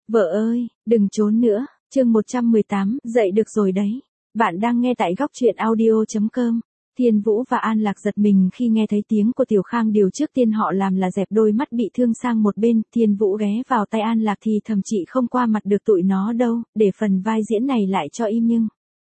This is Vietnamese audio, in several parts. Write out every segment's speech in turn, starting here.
Vợ ơi, đừng trốn nữa, chương 118, dậy được rồi đấy. Bạn đang nghe tại góc truyện audio.com. Thiên Vũ và An Lạc giật mình khi nghe thấy tiếng của Tiểu Khang. Điều trước tiên họ làm là dẹp đôi mắt bị thương sang một bên. Thiên Vũ ghé vào tay An Lạc thì thầm chị không qua mặt được tụi nó đâu, để phần vai diễn này lại cho im nhưng.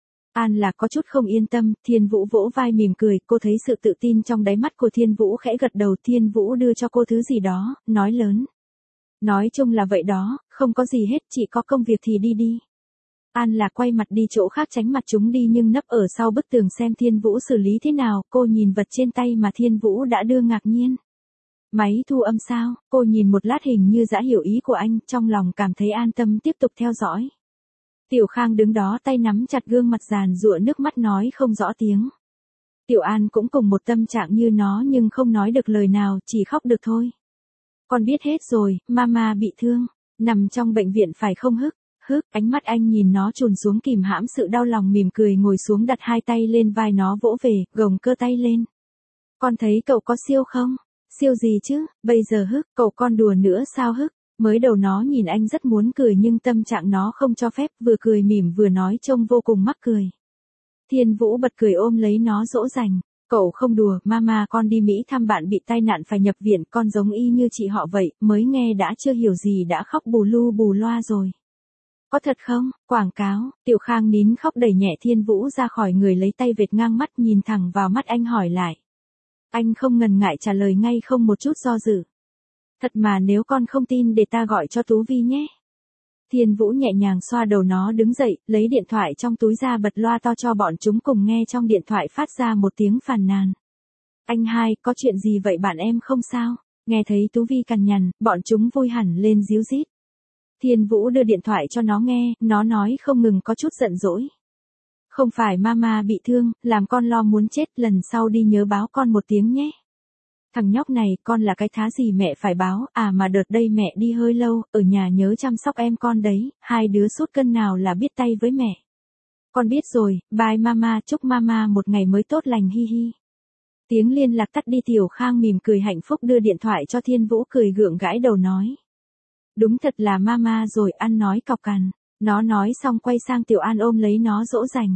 An Lạc có chút không yên tâm, Thiên Vũ vỗ vai mỉm cười, cô thấy sự tự tin trong đáy mắt của Thiên Vũ khẽ gật đầu. Thiên Vũ đưa cho cô thứ gì đó, nói lớn. Nói chung là vậy đó, không có gì hết, chị có công việc thì đi đi. An Lạc quay mặt đi chỗ khác tránh mặt chúng đi nhưng nấp ở sau bức tường xem Thiên Vũ xử lý thế nào. Cô nhìn vật trên tay mà Thiên Vũ đã đưa ngạc nhiên. Máy thu âm sao? Cô nhìn một lát hình như đã hiểu ý của anh, trong lòng cảm thấy an tâm tiếp tục theo dõi. Tiểu Khang đứng đó tay nắm chặt gương mặt giàn giụa nước mắt nói không rõ tiếng. Tiểu An cũng cùng một tâm trạng như nó nhưng không nói được lời nào, chỉ khóc được thôi. Con biết hết rồi, mama bị thương, nằm trong bệnh viện phải không Hức? Hức, ánh mắt anh nhìn nó trùn xuống kìm hãm sự đau lòng, mỉm cười ngồi xuống đặt hai tay lên vai nó vỗ về, gồng cơ tay lên. Con thấy cậu có siêu không? Siêu gì chứ, bây giờ Hức, cậu con đùa nữa sao Hức? Mới đầu nó nhìn anh rất muốn cười nhưng tâm trạng nó không cho phép, vừa cười mỉm vừa nói trông vô cùng mắc cười. Thiên Vũ bật cười ôm lấy nó dỗ dành. Cậu không đùa, mama con đi Mỹ thăm bạn bị tai nạn phải nhập viện, con giống y như chị họ vậy, mới nghe đã chưa hiểu gì đã khóc bù lu bù loa rồi. Có thật không? Quảng cáo. Tiểu Khang nín khóc đẩy nhẹ Thiên Vũ ra khỏi người, lấy tay vệt ngang mắt nhìn thẳng vào mắt anh hỏi lại. Anh không ngần ngại trả lời ngay không một chút do dự. Thật mà, nếu con không tin để ta gọi cho Tú Vi nhé. Thiên Vũ nhẹ nhàng xoa đầu nó đứng dậy, lấy điện thoại trong túi ra bật loa to cho bọn chúng cùng nghe. Trong điện thoại phát ra một tiếng phàn nàn. Anh hai, có chuyện gì vậy bạn em không sao? Nghe thấy Tú Vi cằn nhằn, bọn chúng vui hẳn lên ríu rít. Thiên Vũ đưa điện thoại cho nó nghe, nó nói không ngừng có chút giận dỗi. Không phải mama bị thương, làm con lo muốn chết, lần sau đi nhớ báo con một tiếng nhé. Thằng nhóc này, con là cái thá gì mẹ phải báo, à mà đợt đây mẹ đi hơi lâu, ở nhà nhớ chăm sóc em con đấy, hai đứa sút cân nào là biết tay với mẹ. Con biết rồi, bye mama, chúc mama một ngày mới tốt lành hi hi. Tiếng liên lạc tắt đi, Tiểu Khang mỉm cười hạnh phúc đưa điện thoại cho Thiên Vũ, cười gượng gãi đầu nói. Đúng thật là mama rồi, ăn nói cọc cằn. Nó nói xong quay sang Tiểu An ôm lấy nó dỗ dành.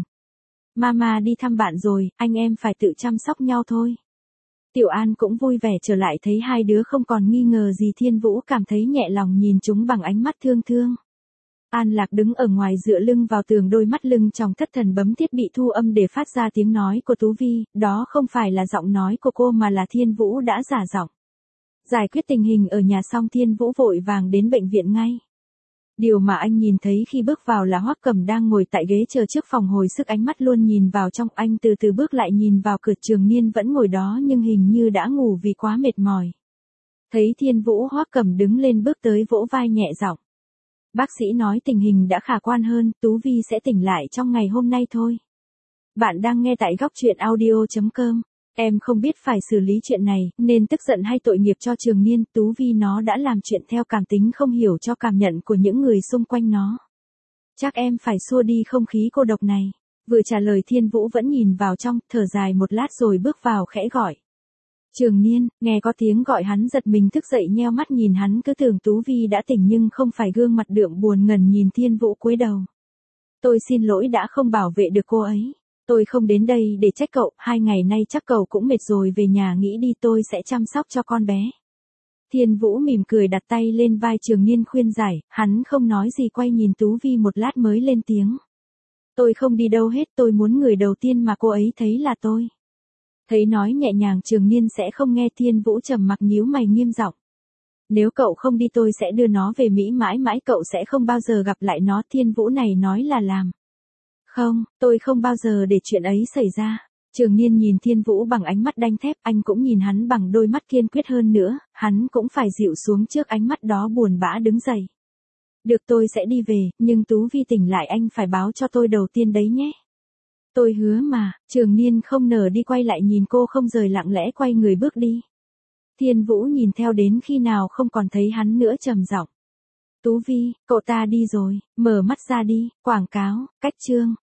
Mama đi thăm bạn rồi, anh em phải tự chăm sóc nhau thôi. Tiểu An cũng vui vẻ trở lại thấy hai đứa không còn nghi ngờ gì. Thiên Vũ cảm thấy nhẹ lòng nhìn chúng bằng ánh mắt thương thương. An Lạc đứng ở ngoài dựa lưng vào tường, đôi mắt lưng tròng thất thần bấm thiết bị thu âm để phát ra tiếng nói của Tú Vi. Đó không phải là giọng nói của cô mà là Thiên Vũ đã giả giọng. Giải quyết tình hình ở nhà xong, Thiên Vũ vội vàng đến bệnh viện ngay. Điều mà anh nhìn thấy khi bước vào là Hoắc Cẩm đang ngồi tại ghế chờ trước phòng hồi sức, ánh mắt luôn nhìn vào trong. Anh từ từ bước lại nhìn vào cửa, Trường Niên vẫn ngồi đó nhưng hình như đã ngủ vì quá mệt mỏi. Thấy Thiên Vũ, Hoắc Cẩm đứng lên bước tới vỗ vai nhẹ giọng. Bác sĩ nói tình hình đã khả quan hơn, Tú Vi sẽ tỉnh lại trong ngày hôm nay thôi. Bạn đang nghe tại góc truyện audio.com. Em không biết phải xử lý chuyện này, nên tức giận hay tội nghiệp cho Trường Niên. Tú Vi nó đã làm chuyện theo cảm tính, không hiểu cho cảm nhận của những người xung quanh nó. Chắc em phải xua đi không khí cô độc này. Vừa trả lời, Thiên Vũ vẫn nhìn vào trong, thở dài một lát rồi bước vào khẽ gọi. Trường Niên, nghe có tiếng gọi hắn giật mình thức dậy nheo mắt nhìn hắn, cứ tưởng Tú Vi đã tỉnh nhưng không phải, gương mặt đượm buồn ngẩn nhìn Thiên Vũ cúi đầu. Tôi xin lỗi đã không bảo vệ được cô ấy. Tôi không đến đây để trách cậu, 2 ngày nay chắc cậu cũng mệt rồi, về nhà nghỉ đi, tôi sẽ chăm sóc cho con bé. Thiên Vũ mỉm cười đặt tay lên vai Trường Niên khuyên giải, hắn không nói gì quay nhìn Tú Vi một lát mới lên tiếng. Tôi không đi đâu hết, tôi muốn người đầu tiên mà cô ấy thấy là tôi. Thấy nói nhẹ nhàng Trường Niên sẽ không nghe, Thiên Vũ trầm mặc nhíu mày nghiêm giọng. Nếu cậu không đi tôi sẽ đưa nó về Mỹ mãi mãi, cậu sẽ không bao giờ gặp lại nó. Thiên Vũ này nói là làm. Không, tôi không bao giờ để chuyện ấy xảy ra. Trường Niên nhìn Thiên Vũ bằng ánh mắt đanh thép, anh cũng nhìn hắn bằng đôi mắt kiên quyết hơn nữa, hắn cũng phải dịu xuống trước ánh mắt đó, buồn bã đứng dậy. Được, tôi sẽ đi về, nhưng Tú Vi tỉnh lại anh phải báo cho tôi đầu tiên đấy nhé. Tôi hứa mà. Trường Niên không nở đi, quay lại nhìn cô không rời, lặng lẽ quay người bước đi. Thiên Vũ nhìn theo đến khi nào không còn thấy hắn nữa, trầm giọng. Tú Vi, cậu ta đi rồi, mở mắt ra đi. Quảng cáo, cách chương.